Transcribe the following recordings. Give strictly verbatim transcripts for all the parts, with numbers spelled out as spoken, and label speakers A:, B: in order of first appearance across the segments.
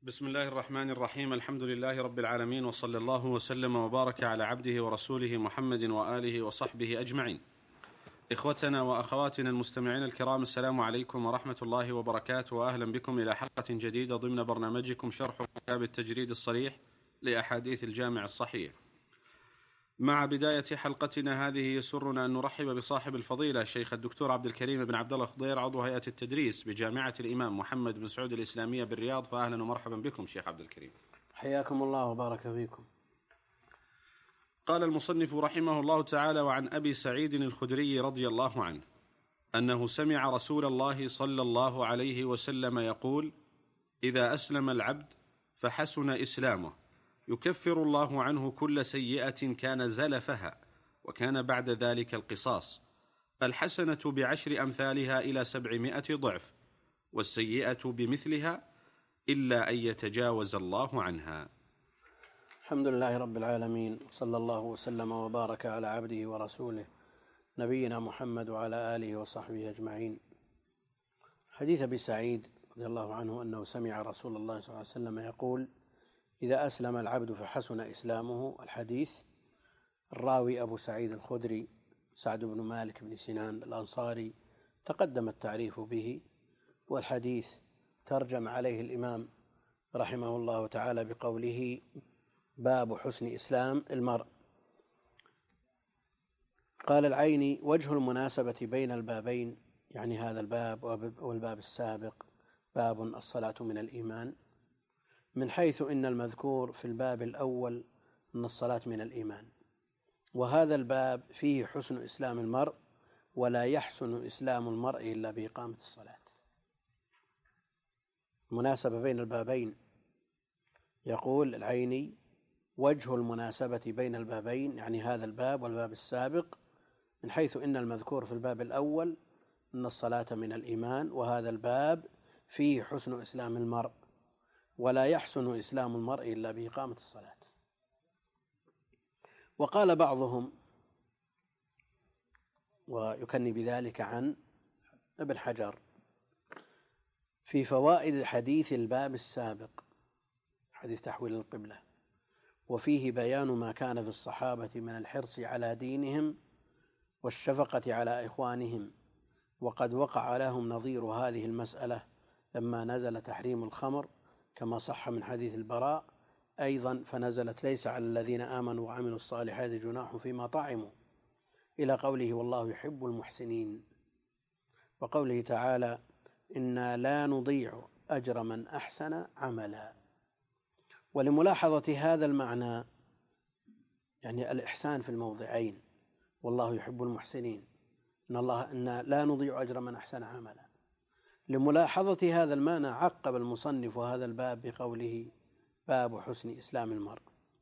A: بسم الله الرحمن الرحيم. الحمد لله رب العالمين، وصلى الله وسلم وبارك على عبده ورسوله محمد وآله وصحبه أجمعين. إخوتنا وأخواتنا المستمعين الكرام، السلام عليكم ورحمة الله وبركاته، وأهلا بكم إلى حلقة جديدة ضمن برنامجكم شرح كتاب التجريد الصريح لأحاديث الجامع الصحيح. مع بداية حلقتنا هذه يسرنا أن نرحب بصاحب الفضيلة الشيخ الدكتور عبد الكريم بن عبد الله خضير، عضو هيئة التدريس بجامعة الإمام محمد بن سعود الإسلامية بالرياض. فأهلا ومرحبا بكم شيخ عبد الكريم.
B: حياكم الله وبارك فيكم.
A: قال المصنف رحمه الله تعالى: وعن أبي سعيد الخدري رضي الله عنه أنه سمع رسول الله صلى الله عليه وسلم يقول: إذا أسلم العبد فحسن إسلامه يكفر الله عنه كل سيئة كان زلفها، وكان بعد ذلك القصاص. الحسنة بعشر أمثالها إلى سبعمائة ضعف، والسيئة بمثلها إلا أن يتجاوز الله عنها.
B: الحمد لله رب العالمين، وصلى الله وسلم وبارك على عبده ورسوله نبينا محمد وعلى آله وصحبه أجمعين. حديث أبي سعيد رضي الله عنه أنه سمع رسول الله صلى الله عليه وسلم يقول: إذا أسلم العبد فحسن إسلامه. الحديث الراوي أبو سعيد الخدري سعد بن مالك بن سنان الأنصاري، تقدم التعريف به، والحديث ترجم عليه الإمام رحمه الله تعالى بقوله: باب حسن إسلام المرء. قال العيني: وجه المناسبة بين البابين، يعني هذا الباب والباب السابق، باب الصلاة من الإيمان، من حيث إن المذكور في الباب الأول أن الصلاة من الإيمان، وهذا الباب فيه حسن إسلام المرء، ولا يحسن إسلام المرء إلا بإقامة الصلاة. مناسبة بين البابين. يقول العيني: وجه المناسبة بين البابين، يعني هذا الباب والباب السابق، من حيث إن المذكور في الباب الأول أن الصلاة من الإيمان، وهذا الباب فيه حسن إسلام المرء، ولا يحسن إسلام المرء إلا بإقامة الصلاة. وقال بعضهم، ويكني بذلك عن ابن حجر في فوائد حديث الباب السابق، حديث تحويل القبلة: وفيه بيان ما كان في الصحابة من الحرص على دينهم والشفقة على إخوانهم، وقد وقع لهم نظير هذه المسألة لما نزل تحريم الخمر، كما صح من حديث البراء أيضا، فنزلت: ليس على الذين آمنوا وعملوا الصالحات جناح فيما طعموا، إلى قوله: والله يحب المحسنين، وقوله تعالى: إنا لا نضيع أجر من أحسن عملا. ولملاحظة هذا المعنى، يعني الإحسان في الموضعين، والله يحب المحسنين، إن الله إنا لا نضيع أجر من أحسن عملا، لملاحظة هذا المعنى عقب المصنف هذا الباب بقوله: باب حسن إسلام المرء.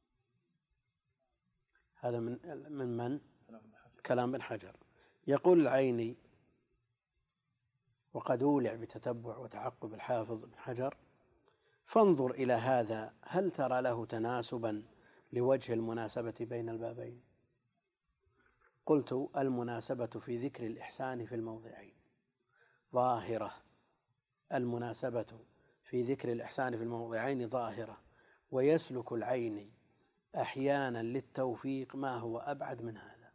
B: هذا من من من؟ كلام بن حجر. يقول العيني: وقد أولع بتتبع وتعقب الحافظ بن حجر، فانظر إلى هذا، هل ترى له تناسبا لوجه المناسبة بين البابين؟ قلت: المناسبة في ذكر الإحسان في الموضعين ظاهرة، المناسبة في ذكر الإحسان في الموضعين ظاهرة، ويسلك العين أحيانا للتوفيق ما هو أبعد من هذا.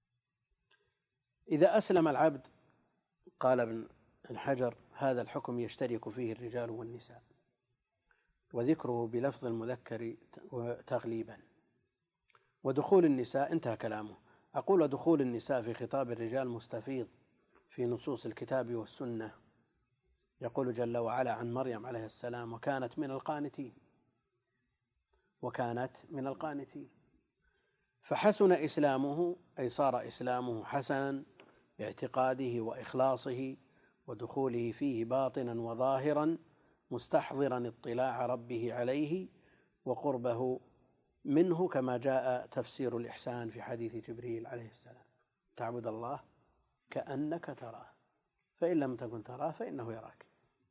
B: إذا أسلم العبد، قال ابن حجر: هذا الحكم يشترك فيه الرجال والنساء، وذكره بلفظ المذكر تغليبا، ودخول النساء، انتهى كلامه. أقول: دخول النساء في خطاب الرجال مستفيض في نصوص الكتاب والسنة. يقول جل وعلا عن مريم عليه السلام: وكانت من القانتين، وكانت من القانتين. فحسن إسلامه، أي صار إسلامه حسنا باعتقاده وإخلاصه ودخوله فيه باطنا وظاهرا، مستحضرا اطلاع ربه عليه وقربه منه، كما جاء تفسير الإحسان في حديث جبريل عليه السلام: تعبد الله كأنك تراه، فإن لم تكن تراه فإنه يراك.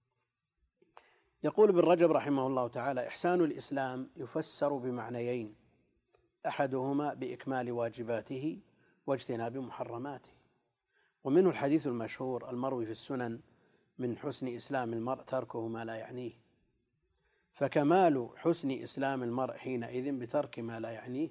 B: يقول ابن رجب رحمه الله تعالى: إحسان الإسلام يفسر بمعنيين: أحدهما بإكمال واجباته واجتناب محرماته، ومنه الحديث المشهور المروي في السنن: من حسن إسلام المرء تركه ما لا يعنيه. فكمال حسن إسلام المرء حينئذ بترك ما لا يعنيه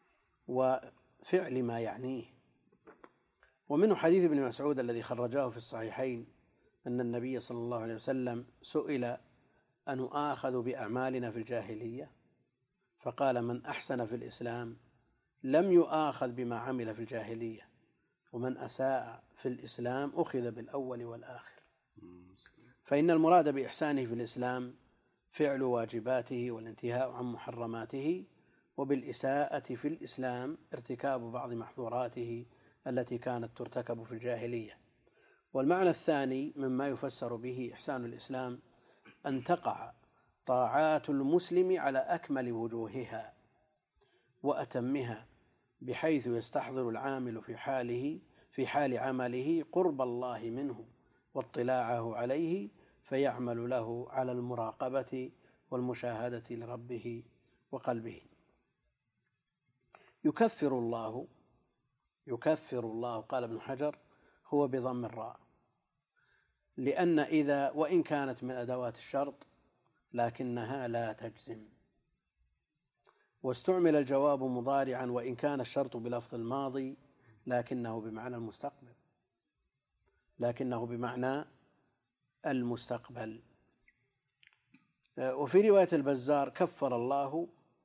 B: وفعل ما يعنيه. ومنه حديث ابن مسعود الذي خرجاه في الصحيحين أن النبي صلى الله عليه وسلم سئل أن نؤاخذ بأعمالنا في الجاهلية، فقال: من أحسن في الإسلام لم يؤاخذ بما عمل في الجاهلية، ومن أساء في الإسلام أخذ بالأول والآخر. فإن المراد بإحسانه في الإسلام فعل واجباته والانتهاء عن محرماته، وبالإساءة في الإسلام ارتكاب بعض محظوراته التي كانت ترتكب في الجاهلية. والمعنى الثاني مما يفسر به إحسان الإسلام أن تقع طاعات المسلم على أكمل وجوهها وأتمها، بحيث يستحضر العامل في حاله في حال عمله قرب الله منه واطلاعه عليه، فيعمل له على المراقبة والمشاهدة لربه وقلبه. يكفر الله يكفر الله قال ابن حجر هو بضم الراء، لأن إذا وإن كانت من أدوات الشرط لكنها لا تجزم، واستعمل الجواب مضارعا وإن كان الشرط بلفظ الماضي لكنه بمعنى المستقبل لكنه بمعنى المستقبل. وفي رواية البزار: كفر الله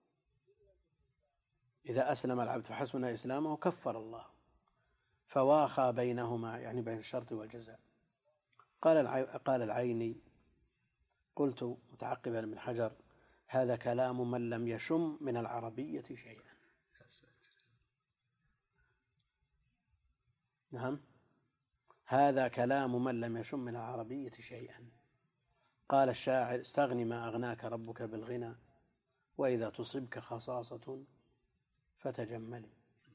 B: إذا أسلم العبد فحسن إسلامه كفر الله، فواخى بينهما، يعني بين الشرط والجزاء. قال قال العيني: قلت متعقبا من حجر: هذا كلام من لم يشم من العربية شيئا. نعم، هذا كلام من لم يشم من العربية شيئا. قال الشاعر: استغن ما أغناك ربك بالغنى، وإذا تصبك خصاصة فتجملي.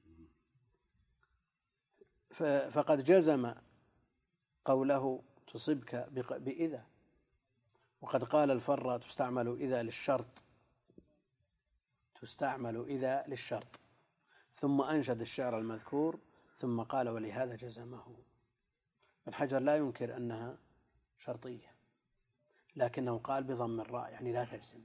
B: فقد جزم قوله تصبك بإذا، وقد قال الفرة: تستعمل إذا للشرط تستعمل إذا للشرط ثم أنشد الشعر المذكور ثم قال: ولهذا جزمه. الحجر لا ينكر أنها شرطية، لكنه قال بضم الراء، يعني لا تجزم.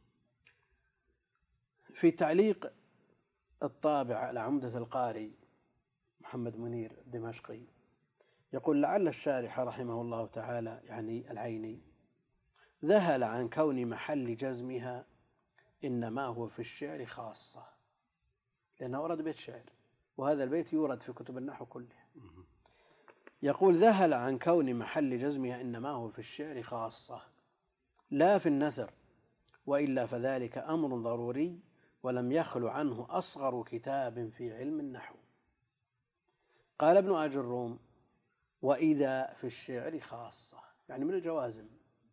B: في تعليق الطابع على عمدة القاري محمد منير الدمشقي يقول: لعل الشارح رحمه الله تعالى، يعني العيني، ذهل عن كون محل جزمها إنما هو في الشعر خاصة، لأنه ورد بيت شعر، وهذا البيت يورد في كتب النحو كلها. يقول: ذهل عن كون محل جزمها إنما هو في الشعر خاصة لا في النثر، وإلا فذلك أمر ضروري ولم يخل عنه أصغر كتاب في علم النحو. قال ابن آج الروم: وإذا في الشعر خاصة، يعني من الجوازم،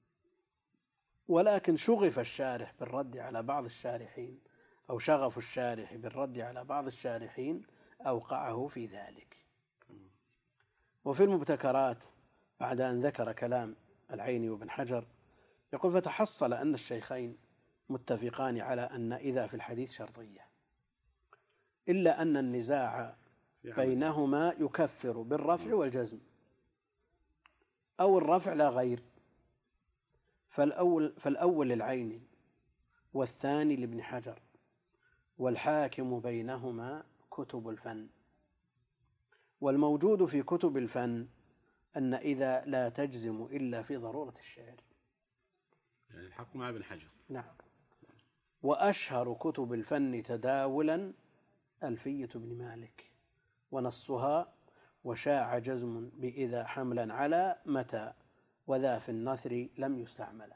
B: ولكن شغف الشارح بالرد على بعض الشارحين، أو شغف الشارح بالرد على بعض الشارحين أوقعه في ذلك. وفي المبتكرات بعد أن ذكر كلام العيني وابن حجر يقول: فتحصل أن الشيخين متفقان على أن إذا في الحديث شرطية، إلا أن النزاع بينهما يكفر بالرفع والجزم، أو الرفع لا غير. فالأول, فالأول للعيني والثاني لابن حجر، والحاكم بينهما كتب الفن. والموجود في كتب الفن أن إذا لا تجزم إلا في ضرورة الشعر،
A: يعني الحق مع ابن حجر.
B: نعم. وأشهر كتب الفن تداولا ألفية بن مالك ونصها: وشاع جزم بإذا حملا على متى، وذا في النثر لم يستعمل.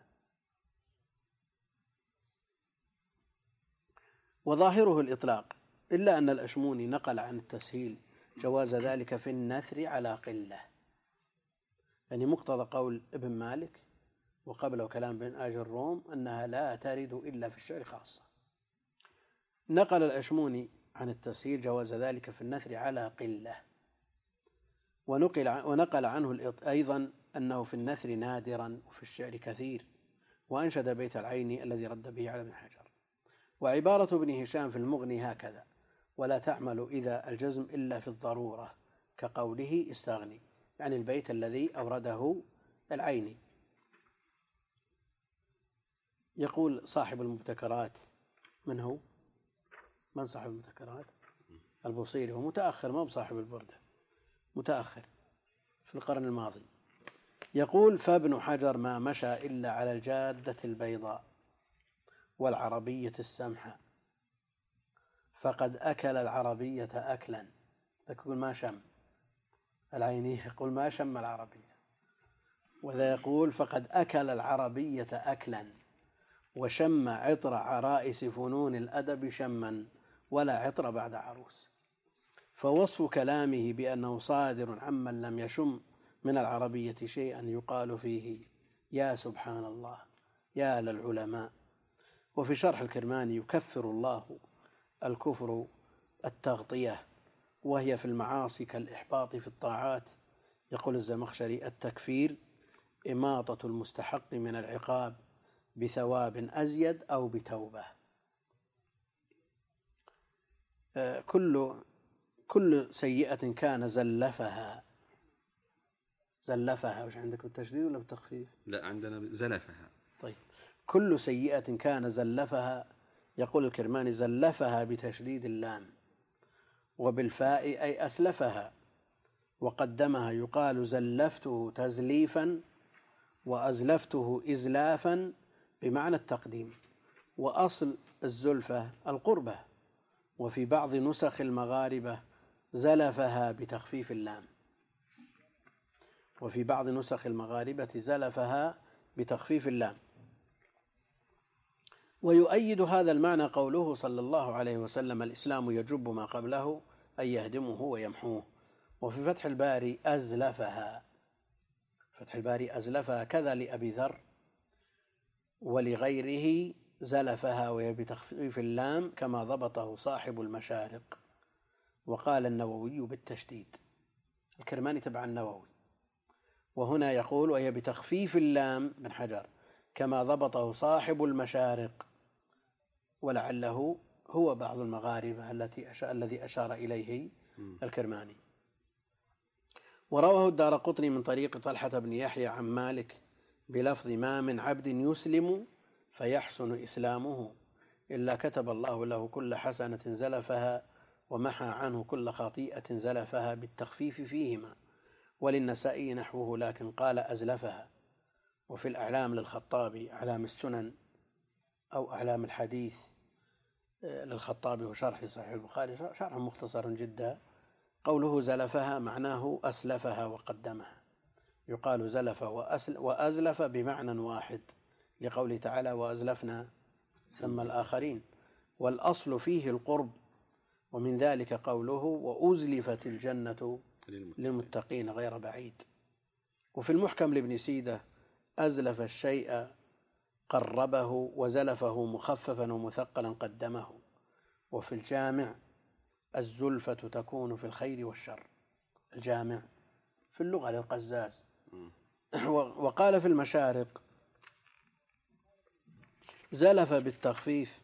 B: وظاهره الإطلاق، إلا أن الأشموني نقل عن التسهيل جواز ذلك في النثر على قلة، يعني مقتضى قول ابن مالك وقبله كلام بن آج الروم أنها لا ترد إلا في الشعر خاصة. نقل الأشموني عن التسهيل جواز ذلك في النثر على قلة، ونقل ونقل عنه أيضا أنه في النثر نادرا وفي الشعر كثير، وأنشد بيت العيني الذي رد به على ابن حجر. وعبارة ابن هشام في المغني هكذا: ولا تعمل إذا الجزم إلا في الضرورة، كقوله استغني، يعني البيت الذي أورده العيني. يقول صاحب المبتكرات، من هو؟ من صاحب المبتكرات؟ البوصيري، هو متأخر، ما بصاحب البردة، متأخر في القرن الماضي. يقول: فابن حجر ما مشى إلا على الجادة البيضاء والعربية السمحة، فقد أكل العربية أكلا. يقول ما شم العيني، يقول ما شم العربية، وذا يقول فقد أكل العربية أكلا وشم عطر عرائس فنون الأدب شما ولا عطر بعد عروس. فوصف كلامه بأنه صادر عمن لم يشم من العربية شيئا يقال فيه يا سبحان الله يا للعلماء. وفي شرح الكرماني: يكفر الله الكفر التغطية، وهي في المعاصي كالإحباط في الطاعات. يقول الزمخشري: التكفير إماطة المستحق من العقاب بثواب أزيد أو بتوبة. كل كل سيئة كان زلفها. زلفها وش عندك، بالتشديد ولا بالتخفيف؟
A: لا، عندنا زلفها.
B: طيب، كل سيئة كان زلفها. يقول الكرماني: زلفها بتشديد اللام، وبالفاء أي أسلفها، وقدمها. يقال زلفته تزليفا وأزلفته إزلافا بمعنى التقديم، وأصل الزلفة القربة. وفي بعض نسخ المغاربة زلفها بتخفيف اللام، وفي بعض نسخ المغاربة زلفها بتخفيف اللام. ويؤيد هذا المعنى قوله صلى الله عليه وسلم: الإسلام يجب ما قبله أي يهدمه ويمحوه. وفي فتح الباري أزلفها، فتح الباري أزلفها، كذا لأبي ذر ولغيره زلفها وهي بتخفيف اللام كما ضبطه صاحب المشارق. وقال النووي بالتشديد، الكرماني تبع النووي. وهنا يقول وهي بتخفيف اللام من حجر كما ضبطه صاحب المشارق، ولعله هو بعض المغاربة التي أشار الذي أشار إليه الكرماني. ورواه الدارقطني من طريق طلحة بن يحيى عن مالك بلفظ: ما من عبد يسلم فيحسن إسلامه إلا كتب الله له كل حسنة زلفها ومحى عنه كل خطيئة زلفها، بالتخفيف فيهما. وللنسائي نحوه لكن قال أزلفها. وفي الأعلام للخطابي، أعلام السنن أو أعلام الحديث للخطابي وشرح صحيح البخاري، شرح مختصر جدا، قوله زلفها معناه أسلفها وقدمها. يقال زلف وأزلف بمعنى واحد، لقوله تعالى: وأزلفنا ثم الآخرين. والأصل فيه القرب، ومن ذلك قوله: وأزلفت الجنة للمتقين غير بعيد. وفي المحكم لابن سيدة: أزلف الشيء قربه، وزلفه مخففا ومثقلا قدمه. وفي الجامع: الزلفة تكون في الخير والشر. الجامع في اللغة للقزاز. وقال في المشارق: زلف بالتخفيف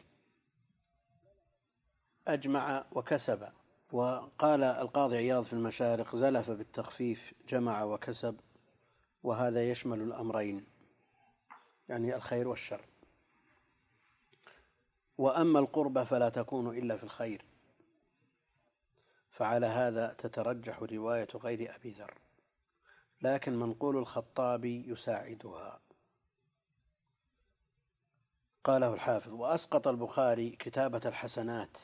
B: أجمع وكسب. وقال القاضي عياض في المشارق: زلف بالتخفيف جمع وكسب، وهذا يشمل الأمرين، يعني الخير والشر. وأما القربة فلا تكون إلا في الخير، فعلى هذا تترجح رواية غير أبي ذر، لكن منقول الخطابي يساعدها. قاله الحافظ: وأسقط البخاري كتابة الحسنات.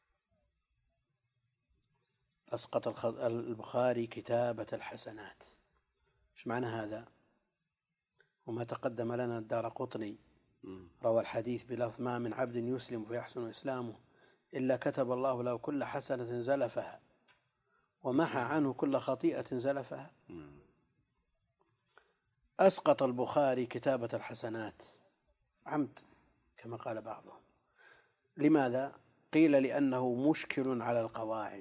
B: أسقط البخاري كتابة الحسنات. إيش معنى هذا؟ وما تقدم لنا الدارقطني روى الحديث بلفظ: ما من عبد يسلم فيحسن إسلامه إلا كتب الله له كل حسنة زلفها ومحى عنه كل خطيئة زلفها. أسقط البخاري كتابة الحسنات عمد كما قال بعضهم. لماذا؟ قيل لأنه مشكل على القواعد.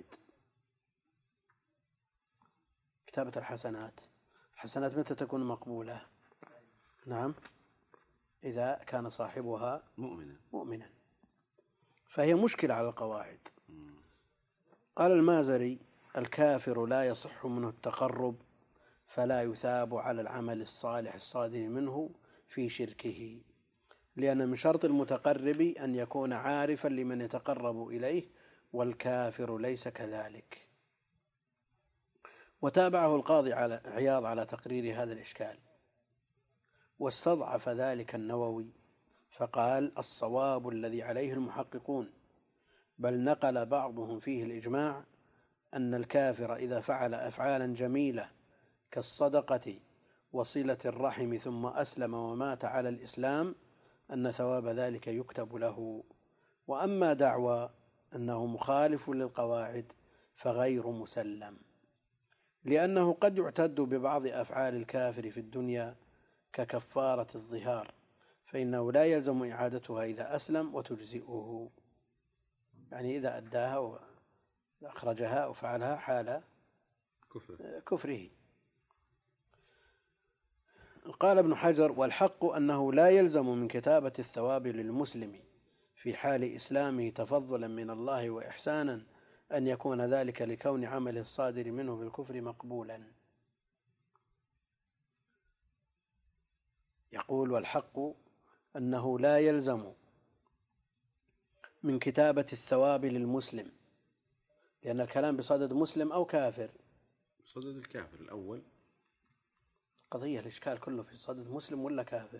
B: كتابة الحسنات، الحسنات متى تكون مقبولة؟ نعم، إذا كان صاحبها
A: مؤمنا
B: مؤمنا، فهي مشكلة على القواعد. قال المازري: الكافر لا يصح منه التقرب، فلا يثاب على العمل الصالح الصادر منه في شركه، لأن من شرط المتقرب أن يكون عارفا لمن يتقرب إليه، والكافر ليس كذلك. وتابعه القاضي على عياض على تقرير هذا الإشكال، واستضعف ذلك النووي فقال: الصواب الذي عليه المحققون، بل نقل بعضهم فيه الإجماع، أن الكافر إذا فعل أفعالا جميلة كالصدقة وصلة الرحم ثم أسلم ومات على الإسلام أن ثواب ذلك يكتب له. وأما دعوى أنه مخالف للقواعد فغير مسلم، لأنه قد يعتد ببعض أفعال الكافر في الدنيا ككفارة الظهار، فإنه لا يلزم إعادتها إذا أسلم وتجزئه، يعني إذا أداها وأخرجها أو فعلها حال كفر. كفره. قال ابن حجر: والحق أنه لا يلزم من كتابة الثواب للمسلم في حال إسلامه تفضلا من الله وإحسانا أن يكون ذلك لكون عمله الصادر منه بالكفر مقبولا. يقول: والحق أنه لا يلزم من كتابة الثواب للمسلم، لأن الكلام بصدد مسلم أو كافر.
A: بصدد الكافر الأول.
B: قضية الإشكال كله في صدد مسلم ولا كافر.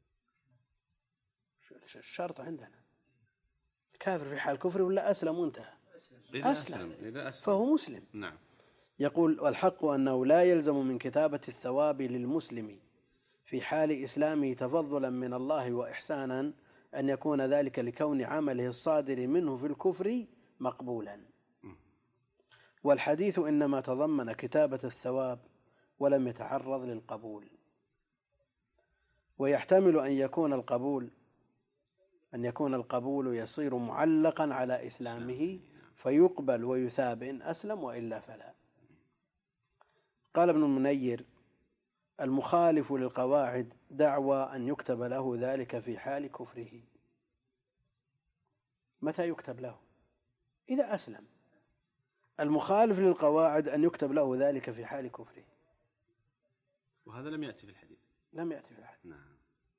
B: الشرط عندنا كافر في حال كفر ولا أسلم وانتهى.
A: إذا أسلم. إذا أسلم
B: فهو مسلم.
A: نعم.
B: يقول: والحق أنه لا يلزم من كتابة الثواب للمسلم في حال إسلامه تفضلا من الله وإحسانا أن يكون ذلك لكون عمله الصادر منه في الكفر مقبولا. والحديث إنما تضمن كتابة الثواب ولم يتعرض للقبول. ويحتمل أن يكون القبول أن يكون القبول يصير معلقا على إسلامه فيقبل ويثاب إن أسلم وإلا فلا. قال ابن المنير: المخالف للقواعد دعوى أن يكتب له ذلك في حال كفره. متى يكتب له؟ إذا أسلم. المخالف للقواعد أن يكتب له ذلك في حال كفره،
A: وهذا لم يأتي في الحديث.
B: لم يأتي في الحديث.
A: نعم.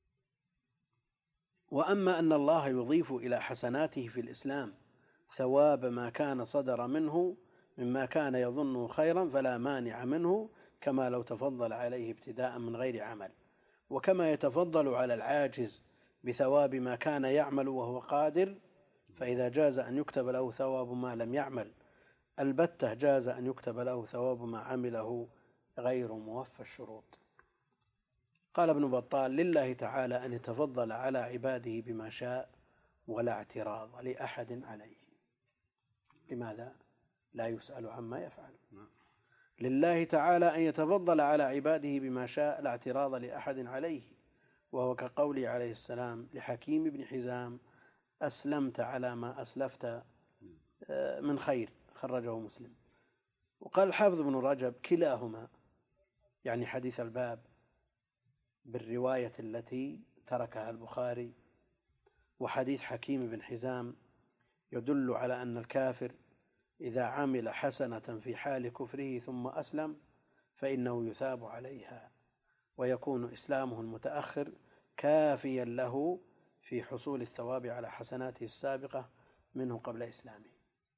B: وأما أن الله يضيف إلى حسناته في الإسلام ثواب ما كان صدر منه مما كان يظنه خيرا فلا مانع منه، كما لو تفضل عليه ابتداء من غير عمل، وكما يتفضل على العاجز بثواب ما كان يعمل وهو قادر، فإذا جاز أن يكتب له ثواب ما لم يعمل البتة جاز أن يكتب له ثواب ما عمله غير موفى الشروط. قال ابن بطال: لله تعالى أن يتفضل على عباده بما شاء ولا اعتراض لأحد عليه. لماذا؟ لا يسأل عما يفعل. لله تعالى أن يتفضل على عباده بما شاء لا اعتراض لأحد عليه، وهو كقوله عليه السلام لحكيم بن حزام: أسلمت على ما أسلفت من خير، خرجه مسلم. وقال الحافظ بن رجب: كلاهما، يعني حديث الباب بالرواية التي تركها البخاري وحديث حكيم بن حزام، يدل على أن الكافر إذا عمل حسنة في حال كفره ثم أسلم فإنه يثاب عليها، ويكون إسلامه المتأخر كافيا له في حصول الثواب على حسناته السابقة منه قبل إسلامه.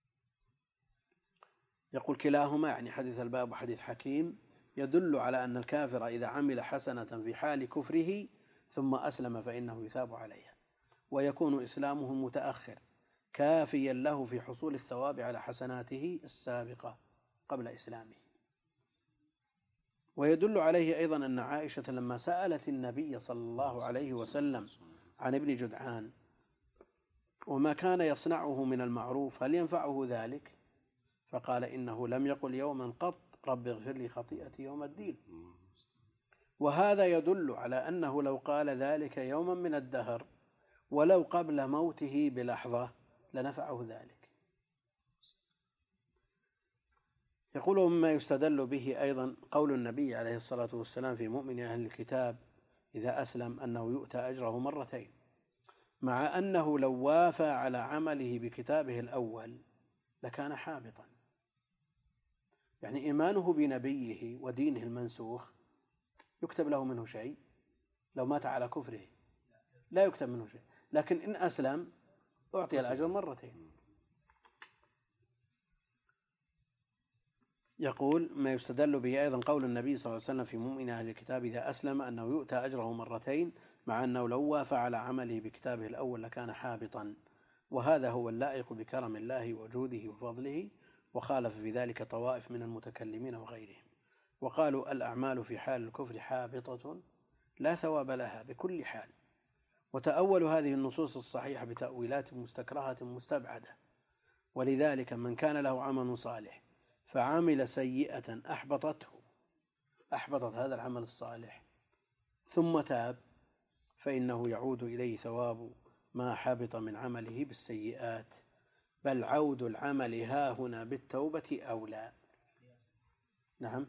B: يقول: كلاهما، يعني حديث الباب وحديث حكيم، يدل على أن الكافر إذا عمل حسنة في حال كفره ثم أسلم فإنه يثاب عليها، ويكون إسلامه المتأخر كافيا له في حصول الثواب على حسناته السابقة قبل إسلامه. ويدل عليه أيضا أن عائشة لما سألت النبي صلى الله عليه وسلم عن ابن جدعان وما كان يصنعه من المعروف هل ينفعه ذلك، فقال: إنه لم يقل يوما قط رب اغفر لي خطيئتي يوم الدين. وهذا يدل على أنه لو قال ذلك يوما من الدهر ولو قبل موته بلحظة لنفعه ذلك. يقول: مما يستدل به أيضا قول النبي عليه الصلاة والسلام في مؤمن أهل الكتاب إذا أسلم أنه يؤتى أجره مرتين، مع أنه لو وافى على عمله بكتابه الأول لكان حابطا. يعني إيمانه بنبيه ودينه المنسوخ يكتب له منه شيء لو مات على كفره؟ لا يكتب منه شيء، لكن إن أسلم أعطي الأجر مرتين. يقول ما يستدل به أيضا قول النبي صلى الله عليه وسلم في مؤمن أهل الكتاب إذا أسلم أنه يؤتى أجره مرتين، مع أنه لو وافى على عمله بكتابه الأول لكان حابطا، وهذا هو اللائق بكرم الله وجوده وفضله، وخالف في ذلك طوائف من المتكلمين وغيرهم، وقالوا الأعمال في حال الكفر حابطة لا ثواب لها بكل حال، وتأولوا هذه النصوص الصحيحة بتأويلات مستكرهة مستبعدة. ولذلك من كان له عمل صالح فعمل سيئة أحبطته أحبطت هذا العمل الصالح ثم تاب، فإنه يعود إليه ثواب ما حبط من عمله بالسيئات، بل عود العمل ها هنا بالتوبة أولى. نعم،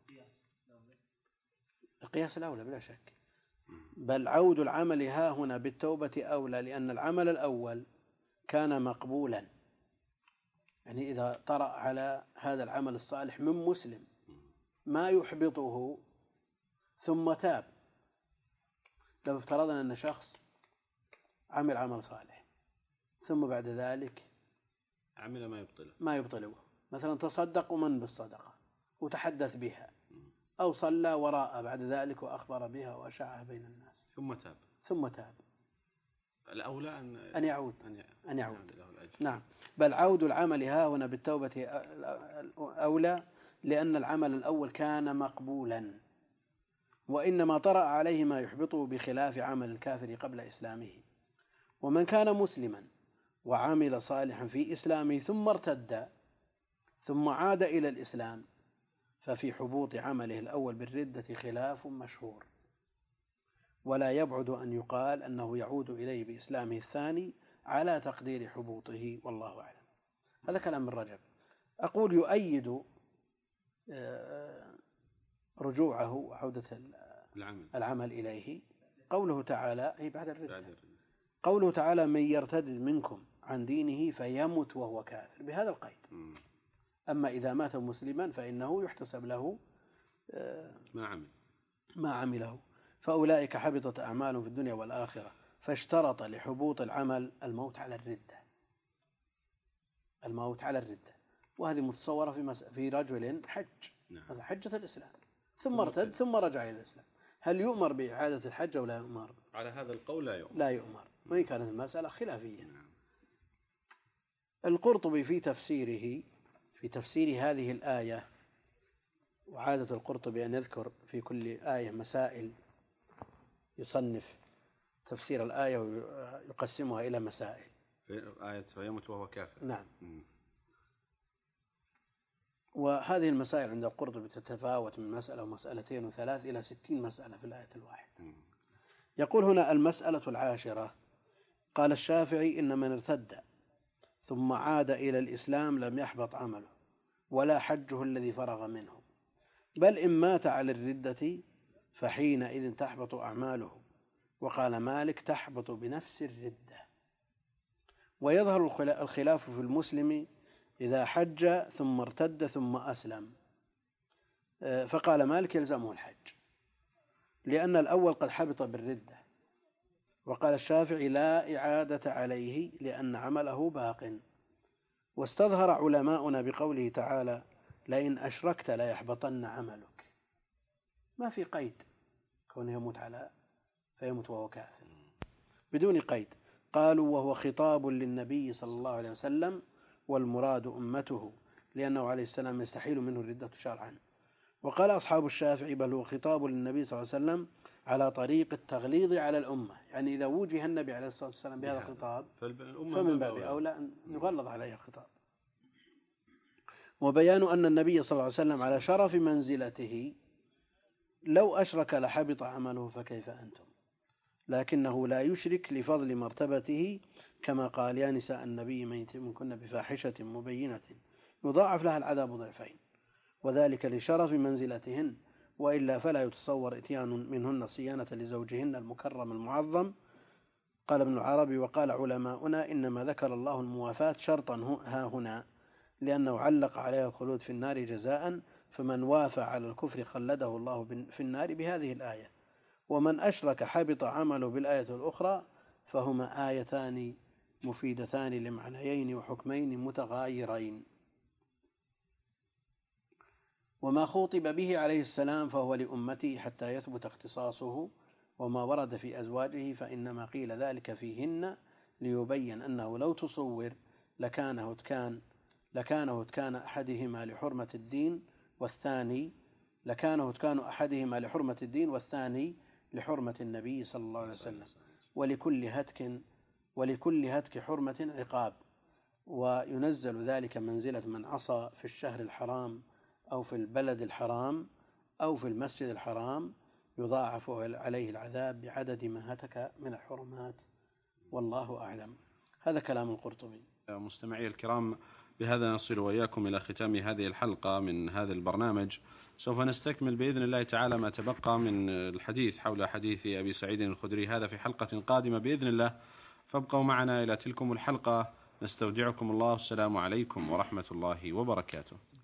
B: القياس الأولى بلا شك، بل عود العمل ها هنا بالتوبة أولى، لأن العمل الأول كان مقبولا، يعني إذا طرأ على هذا العمل الصالح من مسلم ما يحبطه ثم تاب، لو افترضنا أن شخص عمل عمل صالح ثم بعد ذلك
A: عمل ما يبطله
B: ما يبطله مثلا تصدق من بالصدقة وتحدث بها، أو صلى وراء بعد ذلك وأخبر بها وأشاعها بين الناس
A: ثم تاب
B: ثم تاب
A: الأولى أن,
B: أن يعود
A: أن,
B: أن يعود
A: له الأجر.
B: نعم، بل عود العمل ها هنا بالتوبة أولى، لأن العمل الأول كان مقبولا، وإنما طرأ عليه ما يحبطه بخلاف عمل الكافر قبل إسلامه. ومن كان مسلما وعمل صالحا في إسلامه ثم ارتد ثم عاد إلى الإسلام، ففي حبوط عمله الأول بالردة خلاف مشهور، ولا يبعد أن يقال أنه يعود إليه بإسلامه الثاني على تقدير حبوطه، والله أعلم. هذا كلام من رجب. أقول يؤيد رجوعه وعودة
A: العمل.
B: العمل إليه قوله تعالى أي بعد الردة، قوله تعالى من يرتد منكم عن دينه فيمت وهو كافر، بهذا القيد. م. أما إذا مات مسلما فإنه يحتسب له
A: ما عمل
B: ما عمله، فأولئك حبطت أعمالهم في الدنيا والآخرة، فاشترط لحبوط العمل الموت على الردة الموت على الردة وهذه متصورة في, مس... في رجل حج
A: نعم.
B: هذا حجة الإسلام ثم ارتد ثم رجع إلى الإسلام، هل يؤمر بإعادة الحج أو لا يؤمر؟
A: على هذا القول لا يؤمر,
B: لا يؤمر. وإن كانت المسألة خلافية. نعم. القرطبي في تفسيره في تفسير هذه الآية، وعادة القرطبي أن يذكر في كل آية مسائل، يصنف تفسير الآية ويقسمها إلى مسائل.
A: في آية فيمت وهو كافر.
B: نعم. م. وهذه المسائل عند القرطبي تتفاوت من مسألة ومسألتين وثلاث إلى ستين مسألة في الآية الواحدة. م. يقول هنا المسألة العاشرة، قال الشافعي إن من ارتد ثم عاد إلى الإسلام لم يحبط عمله ولا حجه الذي فرغ منه، بل إن مات على الردة فحينئذ تحبط أعماله. وقال مالك تحبط بنفس الردة. ويظهر الخلاف في المسلم إذا حج ثم ارتد ثم أسلم، فقال مالك يلزمه الحج لأن الأول قد حبط بالردة، وقال الشافعي لا إعادة عليه لأن عمله باق. واستظهر علماؤنا بقوله تعالى لئن أشركت لا يحبطن عملك، ما في قيد كونه يموت على فيموت وهو كافر بدون قيد. قالوا وهو خطاب للنبي صلى الله عليه وسلم والمراد أمته، لأنه عليه السلام يستحيل منه الردة شرعا. وقال أصحاب الشافعي بل هو خطاب للنبي صلى الله عليه وسلم على طريق التغليظ على الأمة، يعني إذا وجه النبي عليه الصلاة والسلام بهذا الخطاب فمن باب أولى أن يغلظ عليه الخطاب. وبيان أن النبي صلى الله عليه وسلم على شرف منزلته لو أشرك لحبط عمله فكيف أنتم، لكنه لا يشرك لفضل مرتبته، كما قال يا نساء النبي من يأت منكن بفاحشة مبينة يضاعف لها العذاب ضعفين، وذلك لشرف منزلتهن، وإلا فلا يتصور إتيان منهن صيانة لزوجهن المكرم المعظم. قال ابن العربي وقال علماؤنا إنما ذكر الله الموافاة شرطا ها هنا لأنه علق عليها الخلود في النار جزاء، فمن وافى على الكفر خلده الله في النار بهذه الآية، ومن أشرك حبط عمله بالآية الأخرى فهما آيتان مفيدتان لمعنيين وحكمين متغايرين. وما خوطب به عليه السلام فهو لأمته حتى يثبت اختصاصه، وما ورد في أزواجه فإنما قيل ذلك فيهن ليبين أنه لو تصور لكانه اتكان لكانه اتكان أحدهما لحرمة الدين والثاني لكانه اتكان أحدهما لحرمة الدين والثاني لحرمة النبي صلى الله عليه وسلم. ولكل هتك ولكل هتك حرمة عقاب، وينزل ذلك منزلة من عصى في الشهر الحرام أو في البلد الحرام أو في المسجد الحرام، يضاعف عليه العذاب بعدد ما هتك من الحرمات، والله أعلم. هذا كلام القرطبي.
A: مستمعي الكرام، بهذا نصل وإياكم إلى ختام هذه الحلقة من هذا البرنامج. سوف نستكمل بإذن الله تعالى ما تبقى من الحديث حول حديث أبي سعيد الخدري هذا في حلقة قادمة بإذن الله، فابقوا معنا إلى تلكم الحلقة. نستودعكم الله، السلام عليكم ورحمة الله وبركاته.